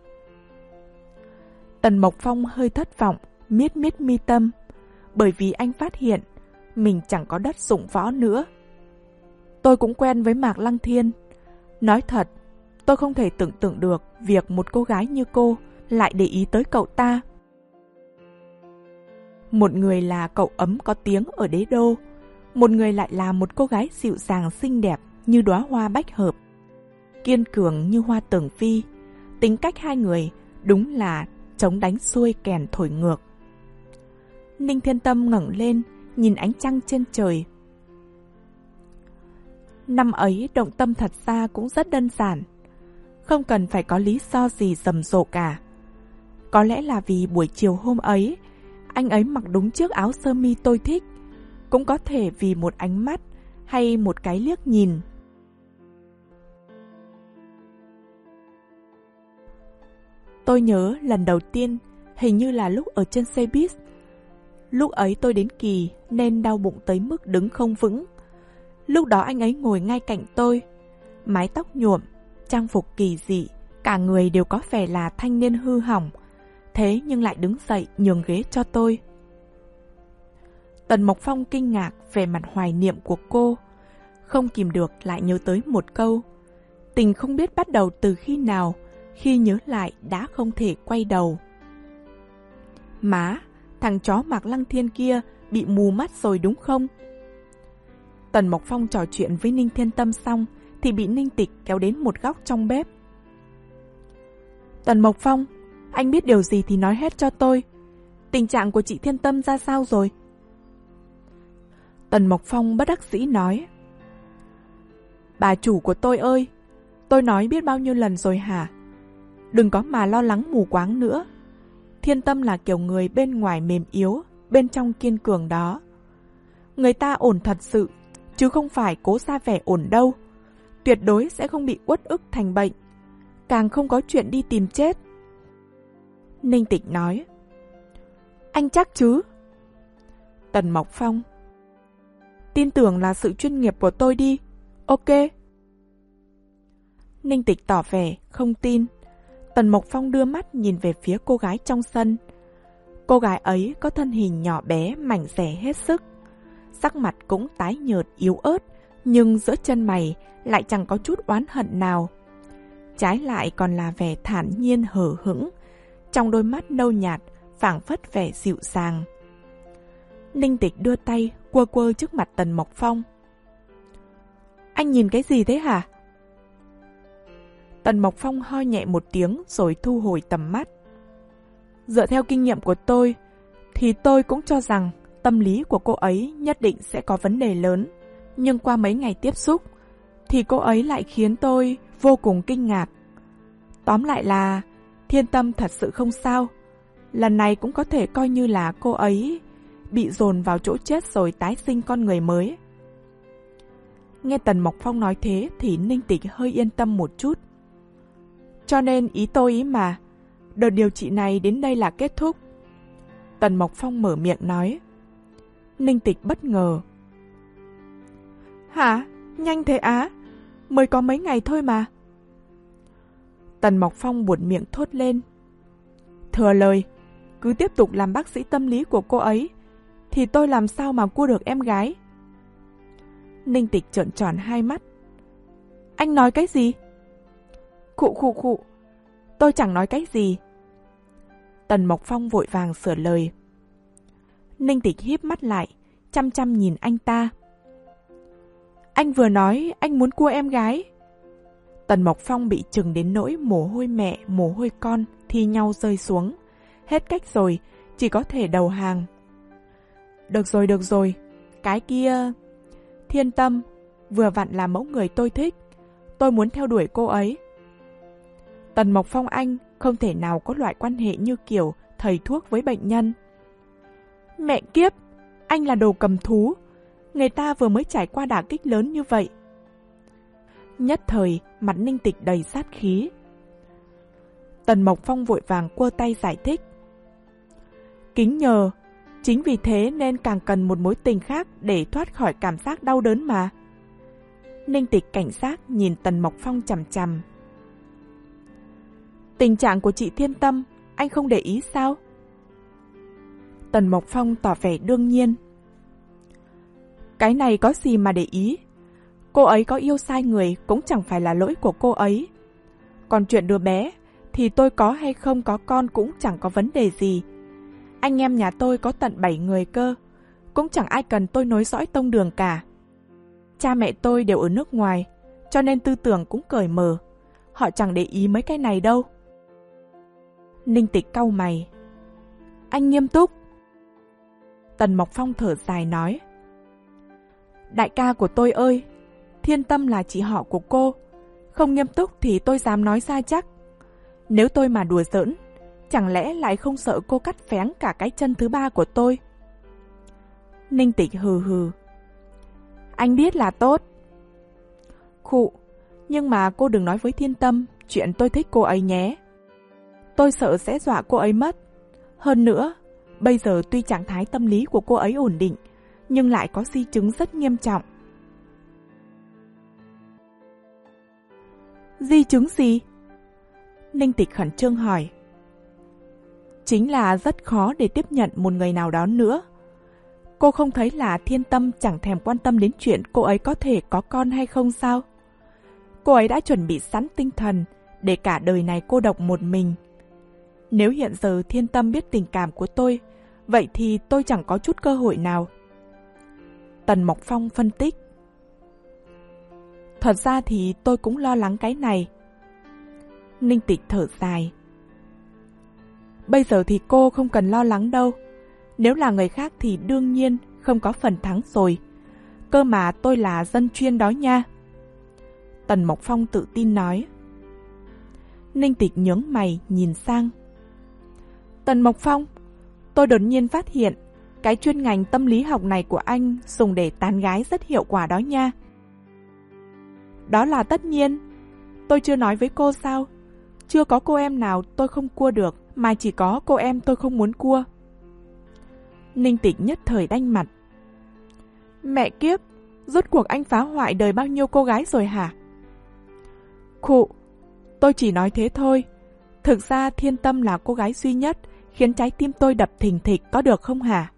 S1: Tần Mộc Phong hơi thất vọng, miết miết mi tâm, bởi vì anh phát hiện mình chẳng có đất dụng võ nữa. Tôi cũng quen với Mạc Lăng Thiên. Nói thật, tôi không thể tưởng tượng được việc một cô gái như cô lại để ý tới cậu ta. Một người là cậu ấm có tiếng ở đế đô, một người lại là một cô gái dịu dàng xinh đẹp như đóa hoa bách hợp, kiên cường như hoa tường phi. Tính cách hai người đúng là chống đánh xuôi kèn thổi ngược. Ninh Thiên Tâm ngẩng lên, nhìn ánh trăng trên trời. Năm ấy động tâm thật ra cũng rất đơn giản, không cần phải có lý do gì rầm rộ cả. Có lẽ là vì buổi chiều hôm ấy, anh ấy mặc đúng chiếc áo sơ mi tôi thích, cũng có thể vì một ánh mắt hay một cái liếc nhìn. Tôi nhớ lần đầu tiên hình như là lúc ở trên xe buýt. Lúc ấy tôi đến kỳ nên đau bụng tới mức đứng không vững. Lúc đó anh ấy ngồi ngay cạnh tôi, mái tóc nhuộm, trang phục kỳ dị, cả người đều có vẻ là thanh niên hư hỏng, thế nhưng lại đứng dậy nhường ghế cho tôi. Tần Mộc Phong kinh ngạc về mặt hoài niệm của cô, không kìm được lại nhớ tới một câu: tình không biết bắt đầu từ khi nào, khi nhớ lại đã không thể quay đầu. Má, thằng chó Mạc Lăng Thiên kia bị mù mắt rồi đúng không? Tần Mộc Phong trò chuyện với Ninh Thiên Tâm xong thì bị Ninh Tịch kéo đến một góc trong bếp. Tần Mộc Phong, anh biết điều gì thì nói hết cho tôi. Tình trạng của chị Thiên Tâm ra sao rồi? Tần Mộc Phong bất đắc dĩ nói: Bà chủ của tôi ơi, tôi nói biết bao nhiêu lần rồi hả? Đừng có mà lo lắng mù quáng nữa. Thiên Tâm là kiểu người bên ngoài mềm yếu, bên trong kiên cường đó. Người ta ổn thật sự, chứ không phải cố ra vẻ ổn đâu. Tuyệt đối sẽ không bị uất ức thành bệnh, càng không có chuyện đi tìm chết. Ninh Tịch nói: Anh chắc chứ? Tần Mộc Phong: Tin tưởng là sự chuyên nghiệp của tôi đi. Ok. Ninh Tịch tỏ vẻ không tin. Tần Mộc Phong đưa mắt nhìn về phía cô gái trong sân. Cô gái ấy có thân hình nhỏ bé, mảnh dẻ hết sức, sắc mặt cũng tái nhợt yếu ớt, nhưng giữa chân mày lại chẳng có chút oán hận nào. Trái lại còn là vẻ thản nhiên hờ hững, trong đôi mắt nâu nhạt phảng phất vẻ dịu dàng. Ninh Tịch đưa tay quơ quơ trước mặt Tần Mộc Phong. Anh nhìn cái gì thế hả? Tần Mộc Phong ho nhẹ một tiếng rồi thu hồi tầm mắt. Dựa theo kinh nghiệm của tôi, thì tôi cũng cho rằng tâm lý của cô ấy nhất định sẽ có vấn đề lớn. Nhưng qua mấy ngày tiếp xúc, thì cô ấy lại khiến tôi vô cùng kinh ngạc. Tóm lại là, Thiên Tâm thật sự không sao. Lần này cũng có thể coi như là cô ấy bị dồn vào chỗ chết rồi tái sinh con người mới. Nghe Tần Mộc Phong nói thế thì Ninh Tịch hơi yên tâm một chút. Cho nên ý tôi ý mà, đợt điều trị này đến đây là kết thúc. Tần Mộc Phong mở miệng nói. Ninh Tịch bất ngờ. Hả? Nhanh thế á? Mới có mấy ngày thôi mà. Tần Mộc Phong buột miệng thốt lên. Thừa lời, cứ tiếp tục làm bác sĩ tâm lý của cô ấy, thì tôi làm sao mà cua được em gái? Ninh Tịch trợn tròn hai mắt. Anh nói cái gì? Khụ khụ khụ, tôi chẳng nói cái gì. Tần Mộc Phong vội vàng sửa lời. Ninh Tịch híp mắt lại, chăm chăm nhìn anh ta. Anh vừa nói anh muốn cua em gái. Tần Mộc Phong bị chừng đến nỗi mồ hôi mẹ, mồ hôi con thi nhau rơi xuống. Hết cách rồi, chỉ có thể đầu hàng. Được rồi, được rồi, cái kia... Thiên Tâm, vừa vặn là mẫu người tôi thích. Tôi muốn theo đuổi cô ấy. Tần Mộc Phong anh không thể nào có loại quan hệ như kiểu thầy thuốc với bệnh nhân. Mẹ kiếp, anh là đồ cầm thú. Người ta vừa mới trải qua đả kích lớn như vậy. Nhất thời, mặt Ninh Tịch đầy sát khí. Tần Mộc Phong vội vàng quơ tay giải thích. Kính nhờ, chính vì thế nên càng cần một mối tình khác để thoát khỏi cảm giác đau đớn mà. Ninh Tịch cảnh giác nhìn Tần Mộc Phong chằm chằm. Tình trạng của chị Thiên Tâm, anh không để ý sao? Tần Mộc Phong tỏ vẻ đương nhiên. Cái này có gì mà để ý? Cô ấy có yêu sai người cũng chẳng phải là lỗi của cô ấy. Còn chuyện đứa bé thì tôi có hay không có con cũng chẳng có vấn đề gì. Anh em nhà tôi có tận bảy người cơ, cũng chẳng ai cần tôi nối dõi tông đường cả. Cha mẹ tôi đều ở nước ngoài, cho nên tư tưởng cũng cởi mở. Họ chẳng để ý mấy cái này đâu. Ninh Tịch cau mày. Anh nghiêm túc. Tần Mộc Phong thở dài nói. Đại ca của tôi ơi, Thiên Tâm là chị họ của cô. Không nghiêm túc thì tôi dám nói ra chắc. Nếu tôi mà đùa giỡn, chẳng lẽ lại không sợ cô cắt phén cả cái chân thứ ba của tôi? Ninh Tịch hừ hừ. Anh biết là tốt. Khụ, nhưng mà cô đừng nói với Thiên Tâm chuyện tôi thích cô ấy nhé. Tôi sợ sẽ dọa cô ấy mất. Hơn nữa, bây giờ tuy trạng thái tâm lý của cô ấy ổn định, nhưng lại có di chứng rất nghiêm trọng. Di chứng gì? Ninh Tịch khẩn trương hỏi. Chính là rất khó để tiếp nhận một người nào đó nữa. Cô không thấy là Thiên Tâm chẳng thèm quan tâm đến chuyện cô ấy có thể có con hay không sao? Cô ấy đã chuẩn bị sẵn tinh thần để cả đời này cô độc một mình. Nếu hiện giờ Thiên Tâm biết tình cảm của tôi, vậy thì tôi chẳng có chút cơ hội nào. Tần Mộc Phong phân tích. Thật ra thì tôi cũng lo lắng cái này. Ninh Tịch thở dài. Bây giờ thì cô không cần lo lắng đâu. Nếu là người khác thì đương nhiên không có phần thắng rồi. Cơ mà tôi là dân chuyên đó nha. Tần Mộc Phong tự tin nói. Ninh Tịch nhướng mày nhìn sang. Tần Mộc Phong, tôi đột nhiên phát hiện cái chuyên ngành tâm lý học này của anh dùng để tán gái rất hiệu quả đó nha. Đó là tất nhiên. Tôi chưa nói với cô sao? Chưa có cô em nào tôi không cua được, mà chỉ có cô em tôi không muốn cua. Ninh Tịch nhất thời đanh mặt. Mẹ kiếp, rốt cuộc anh phá hoại đời bao nhiêu cô gái rồi hả? Khụ, tôi chỉ nói thế thôi. Thực ra Thiên Tâm là cô gái duy nhất khiến trái tim tôi đập thình thịch, có được không hả?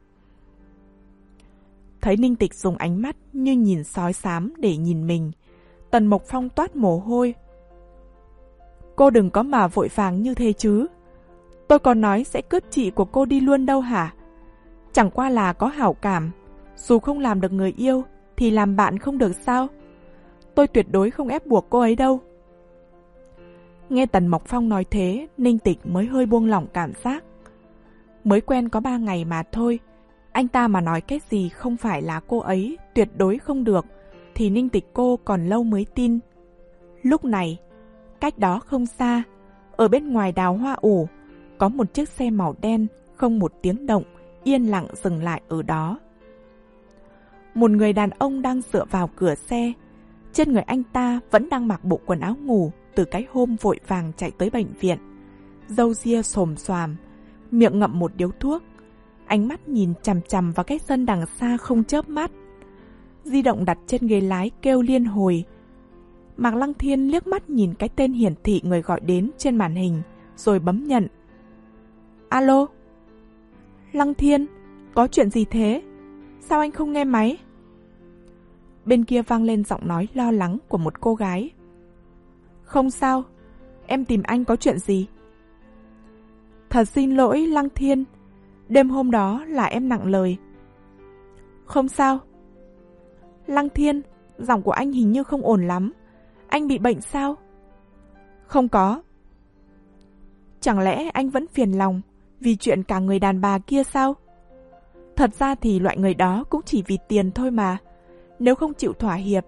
S1: Thấy Ninh Tịch dùng ánh mắt như nhìn sói xám để nhìn mình, Tần Mộc Phong toát mồ hôi. Cô đừng có mà vội vàng như thế chứ. Tôi còn nói sẽ cướp chị của cô đi luôn đâu hả? Chẳng qua là có hảo cảm. Dù không làm được người yêu thì làm bạn không được sao? Tôi tuyệt đối không ép buộc cô ấy đâu. Nghe Tần Mộc Phong nói thế, Ninh Tịch mới hơi buông lỏng cảm giác. Mới quen có ba ngày mà thôi. Anh ta mà nói cái gì không phải là cô ấy tuyệt đối không được, thì Ninh Tịch cô còn lâu mới tin. Lúc này, cách đó không xa, ở bên ngoài đào hoa ủ, có một chiếc xe màu đen không một tiếng động, yên lặng dừng lại ở đó. Một người đàn ông đang dựa vào cửa xe. Trên người anh ta vẫn đang mặc bộ quần áo ngủ từ cái hôm vội vàng chạy tới bệnh viện. Râu ria xồm xoàm, miệng ngậm một điếu thuốc, ánh mắt nhìn chằm chằm vào cái sân đằng xa không chớp mắt. Di động đặt trên ghế lái kêu liên hồi. Mạc Lăng Thiên liếc mắt nhìn cái tên hiển thị người gọi đến trên màn hình, rồi bấm nhận. Alo? Lăng Thiên, có chuyện gì thế? Sao anh không nghe máy? Bên kia vang lên giọng nói lo lắng của một cô gái. Không sao, em tìm anh có chuyện gì? Thật xin lỗi Lăng Thiên, đêm hôm đó là em nặng lời. Không sao. Lăng Thiên, giọng của anh hình như không ổn lắm. Anh bị bệnh sao? Không có. Chẳng lẽ anh vẫn phiền lòng vì chuyện cả người đàn bà kia sao? Thật ra thì loại người đó cũng chỉ vì tiền thôi mà. Nếu không chịu thỏa hiệp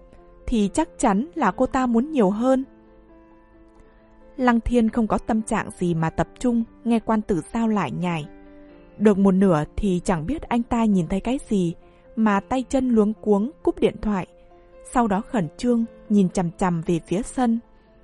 S1: thì chắc chắn là cô ta muốn nhiều hơn. Lăng Thiên không có tâm trạng gì mà tập trung nghe Quan Tử Giao lải nhải. Được một nửa thì chẳng biết anh ta nhìn thấy cái gì mà tay chân luống cuống cúp điện thoại, sau đó khẩn trương nhìn chằm chằm về phía sân.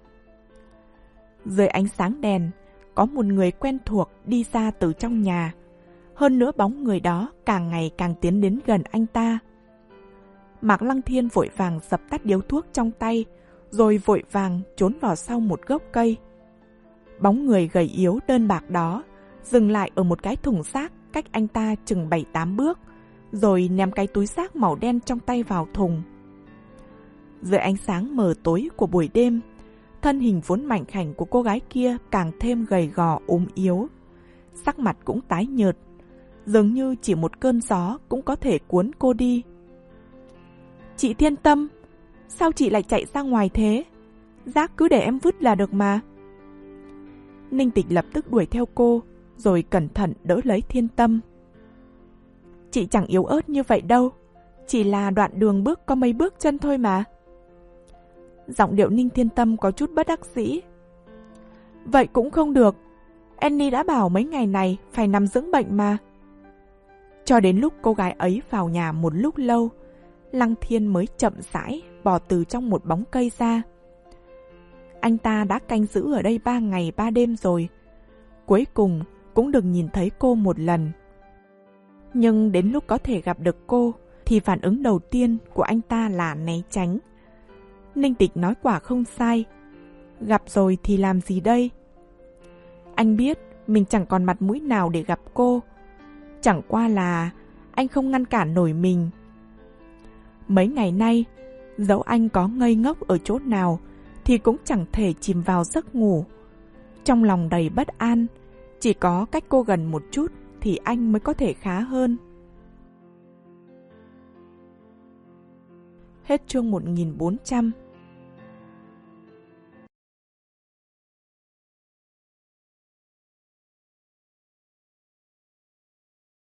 S1: Dưới ánh sáng đèn, có một người quen thuộc đi ra từ trong nhà. Hơn nữa bóng người đó càng ngày càng tiến đến gần anh ta. Mạc Lăng Thiên vội vàng dập tắt điếu thuốc trong tay, rồi vội vàng trốn vào sau một gốc cây. Bóng người gầy yếu đơn bạc đó dừng lại ở một cái thùng rác cách anh ta chừng bảy tám bước, rồi ném cái túi rác màu đen trong tay vào thùng. Dưới ánh sáng mờ tối của buổi đêm, thân hình vốn mảnh khảnh của cô gái kia càng thêm gầy gò ốm yếu. Sắc mặt cũng tái nhợt, dường như chỉ một cơn gió cũng có thể cuốn cô đi. Chị Thiên Tâm, sao chị lại chạy ra ngoài thế? Rác cứ để em vứt là được mà. Ninh Tịch lập tức đuổi theo cô, rồi cẩn thận đỡ lấy Thiên Tâm. Chị chẳng yếu ớt như vậy đâu, chỉ là đoạn đường bước có mấy bước chân thôi mà. Giọng điệu Ninh Thiên Tâm có chút bất đắc dĩ. Vậy cũng không được, Annie đã bảo mấy ngày này phải nằm dưỡng bệnh mà. Cho đến lúc cô gái ấy vào nhà một lúc lâu, Lăng Thiên mới chậm rãi bò từ trong một bóng cây ra. Anh ta đã canh giữ ở đây ba ngày ba đêm rồi, cuối cùng cũng được nhìn thấy cô một lần. Nhưng đến lúc có thể gặp được cô thì phản ứng đầu tiên của anh ta là né tránh. Ninh Tịch nói quả không sai, gặp rồi thì làm gì đây? Anh biết mình chẳng còn mặt mũi nào để gặp cô, chẳng qua là anh không ngăn cản nổi mình. Mấy ngày nay, dẫu anh có ngây ngốc ở chỗ nào thì cũng chẳng thể chìm vào giấc ngủ. Trong lòng đầy bất an, chỉ có cách cô gần một chút thì anh mới có thể khá hơn. Hết chương một nghìn bốn trăm.